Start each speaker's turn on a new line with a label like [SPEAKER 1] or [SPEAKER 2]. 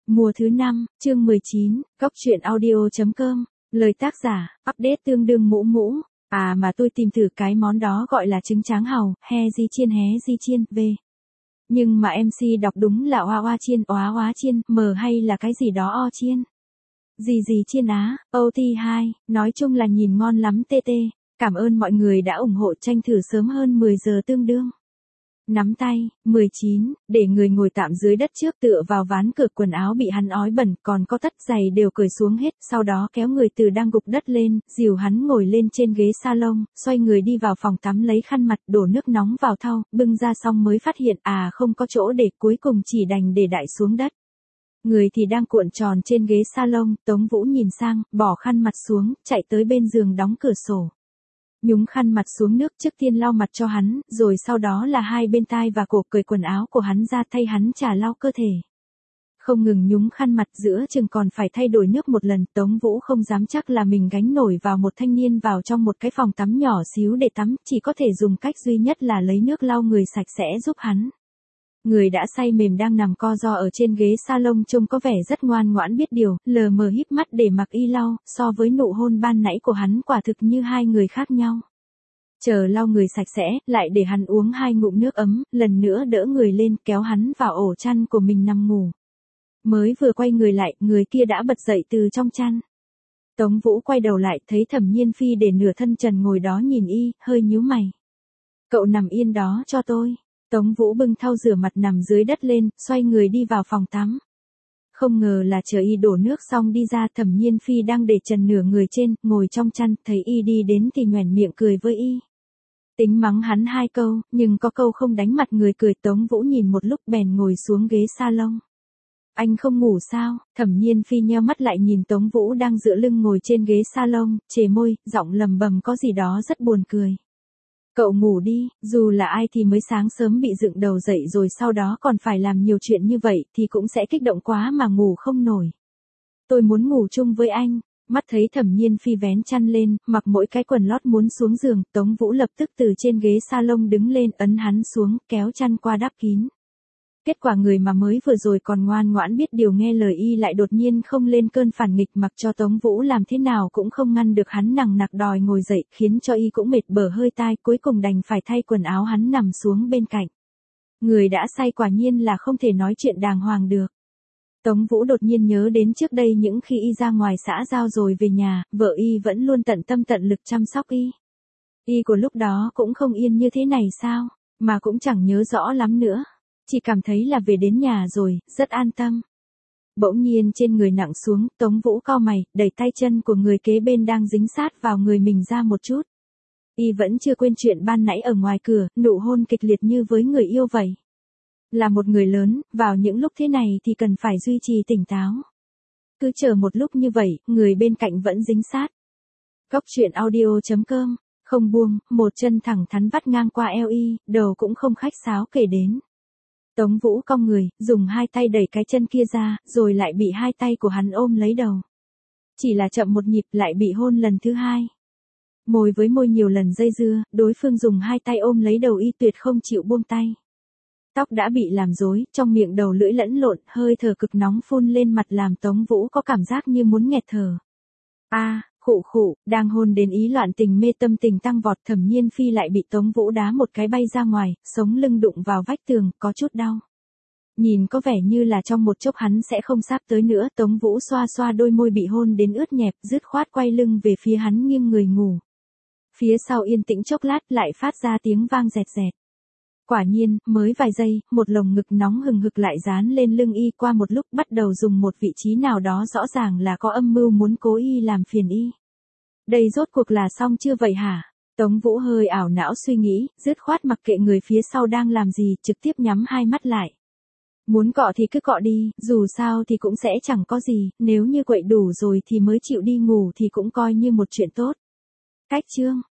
[SPEAKER 1] Mùa thứ 5, chương 19, góc truyện audio.com, lời tác giả, update tương đương mũ mũ, mà tôi tìm thử cái món đó gọi là trứng tráng hàu, hé di chiên, v. Nhưng mà MC đọc đúng là oa chiên, hay là cái gì đó o chiên. Gì chiên á, OT2, nói chung là nhìn ngon lắm TT, cảm ơn mọi người đã ủng hộ tranh thử sớm hơn 10 giờ tương đương. Nắm tay, 19, để người ngồi tạm dưới đất trước tựa vào ván cửa quần áo bị hắn ói bẩn, còn có tất giày đều cởi xuống hết, sau đó kéo người từ đang gục đất lên, dìu hắn ngồi lên trên ghế salon, xoay người đi vào phòng tắm lấy khăn mặt đổ nước nóng vào thau, bưng ra xong mới phát hiện không có chỗ để, cuối cùng chỉ đành để đại xuống đất. Người thì đang cuộn tròn trên ghế salon, Tống Vũ nhìn sang, bỏ khăn mặt xuống, chạy tới bên giường đóng cửa sổ. Nhúng khăn mặt xuống nước trước tiên lau mặt cho hắn, rồi sau đó là hai bên tai và cổ, cởi quần áo của hắn ra thay hắn chà lau cơ thể. Không ngừng nhúng khăn mặt, giữa chừng còn phải thay đổi nước một lần, Tống Vũ không dám chắc là mình gánh nổi vào một thanh niên vào trong một cái phòng tắm nhỏ xíu để tắm, chỉ có thể dùng cách duy nhất là lấy nước lau người sạch sẽ giúp hắn. Người đã say mềm đang nằm co ro ở trên ghế salon trông có vẻ rất ngoan ngoãn biết điều, lờ mờ híp mắt để mặc y lau, so với nụ hôn ban nãy của hắn quả thực như hai người khác nhau. Chờ lau người sạch sẽ, lại để hắn uống hai ngụm nước ấm, lần nữa đỡ người lên kéo hắn vào ổ chăn của mình nằm ngủ. Mới vừa quay người lại, người kia đã bật dậy từ trong chăn. Tống Vũ quay đầu lại thấy Thẩm Nhiên Phi để nửa thân trần ngồi đó nhìn y, hơi nhíu mày. Cậu nằm yên đó cho tôi. Tống Vũ bưng thau rửa mặt nằm dưới đất lên, xoay người đi vào phòng tắm. Không ngờ là chờ y đổ nước xong đi ra, Thẩm Nhiên Phi đang để trần nửa người trên, ngồi trong chăn, thấy y đi đến thì nhoẻn miệng cười với y. Tính mắng hắn hai câu, nhưng có câu không đánh mặt người cười. Tống Vũ nhìn một lúc bèn ngồi xuống ghế salon. Anh không ngủ sao? Thẩm Nhiên Phi nheo mắt lại nhìn Tống Vũ đang dựa lưng ngồi trên ghế salon, chề môi, giọng lầm bầm có gì đó rất buồn cười. Cậu ngủ đi, dù là ai thì mới sáng sớm bị dựng đầu dậy rồi sau đó còn phải làm nhiều chuyện như vậy thì cũng sẽ kích động quá mà ngủ không nổi. Tôi muốn ngủ chung với anh. Mắt thấy Thẩm Nhiên Phi vén chăn lên, mặc mỗi cái quần lót muốn xuống giường, Tống Vũ lập tức từ trên ghế salon đứng lên, ấn hắn xuống, kéo chăn qua đắp kín. Kết quả người mà mới vừa rồi còn ngoan ngoãn biết điều nghe lời y lại đột nhiên không lên cơn phản nghịch, mặc cho Tống Vũ làm thế nào cũng không ngăn được hắn, nằng nặc đòi ngồi dậy, khiến cho y cũng mệt bở hơi tai, cuối cùng đành phải thay quần áo hắn nằm xuống bên cạnh. Người đã say quả nhiên là không thể nói chuyện đàng hoàng được. Tống Vũ đột nhiên nhớ đến trước đây những khi y ra ngoài xã giao rồi về nhà, vợ y vẫn luôn tận tâm tận lực chăm sóc y. Y của lúc đó cũng không yên như thế này sao, mà cũng chẳng nhớ rõ lắm nữa. Chỉ cảm thấy là về đến nhà rồi, rất an tâm. Bỗng nhiên trên người nặng xuống, Tống Vũ cau mày, đẩy tay chân của người kế bên đang dính sát vào người mình ra một chút. Y vẫn chưa quên chuyện ban nãy ở ngoài cửa, nụ hôn kịch liệt như với người yêu vậy. Là một người lớn, vào những lúc thế này thì cần phải duy trì tỉnh táo. Cứ chờ một lúc như vậy, người bên cạnh vẫn dính sát. Góc truyện audio.com, không buông, một chân thẳng thắn vắt ngang qua eo y, đầu cũng không khách sáo kể đến. Tống Vũ cong người, dùng hai tay đẩy cái chân kia ra, rồi lại bị hai tay của hắn ôm lấy đầu. Chỉ là chậm một nhịp lại bị hôn lần thứ hai. Môi với môi nhiều lần dây dưa, đối phương dùng hai tay ôm lấy đầu y tuyệt không chịu buông tay. Tóc đã bị làm rối, trong miệng đầu lưỡi lẫn lộn, hơi thở cực nóng phun lên mặt làm Tống Vũ có cảm giác như muốn nghẹt thở. Khụ, đang hôn đến ý loạn tình mê, tâm tình tăng vọt, Thẩm Nhiên Phi lại bị Tống Vũ đá một cái bay ra ngoài, sống lưng đụng vào vách tường, có chút đau. Nhìn có vẻ như là trong một chốc hắn sẽ không sáp tới nữa, Tống Vũ xoa xoa đôi môi bị hôn đến ướt nhẹp, dứt khoát quay lưng về phía hắn nghiêng người ngủ. Phía sau yên tĩnh chốc lát lại phát ra tiếng vang rẹt rẹt. Quả nhiên, mới vài giây, một lồng ngực nóng hừng hực lại dán lên lưng y, qua một lúc bắt đầu dùng một vị trí nào đó rõ ràng là có âm mưu muốn cố y làm phiền y. Đây rốt cuộc là xong chưa vậy hả? Tống Vũ hơi ảo não suy nghĩ, dứt khoát mặc kệ người phía sau đang làm gì, trực tiếp nhắm hai mắt lại. Muốn cọ thì cứ cọ đi, dù sao thì cũng sẽ chẳng có gì, nếu như quậy đủ rồi thì mới chịu đi ngủ thì cũng coi như một chuyện tốt. Cách chương